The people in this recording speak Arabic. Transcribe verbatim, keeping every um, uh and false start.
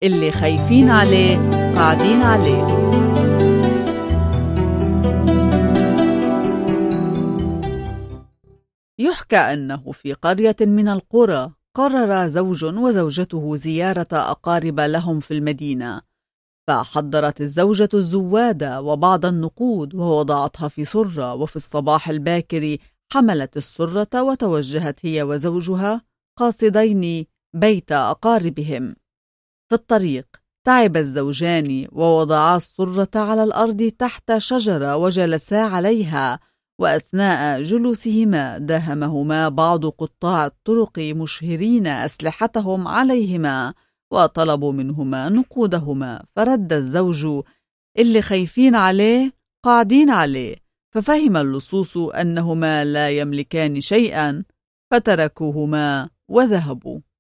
اللي خايفين عليه قاعدين عليه. يحكى أنه في قرية من القرى قرر زوج وزوجته زيارة أقارب لهم في المدينة، فحضرت الزوجة الزواد وبعض النقود ووضعتها في سرة، وفي الصباح الباكر حملت السرة وتوجهت هي وزوجها قاصدين بيت أقاربهم. في الطريق تعب الزوجان ووضعا السرة على الأرض تحت شجرة وجلسا عليها، وأثناء جلوسهما داهمهما بعض قطاع الطرق مشهرين أسلحتهم عليهما وطلبوا منهما نقودهما، فرد الزوج اللي خايفين عليه قاعدين عليه، ففهم اللصوص أنهما لا يملكان شيئا فتركوهما وذهبوا.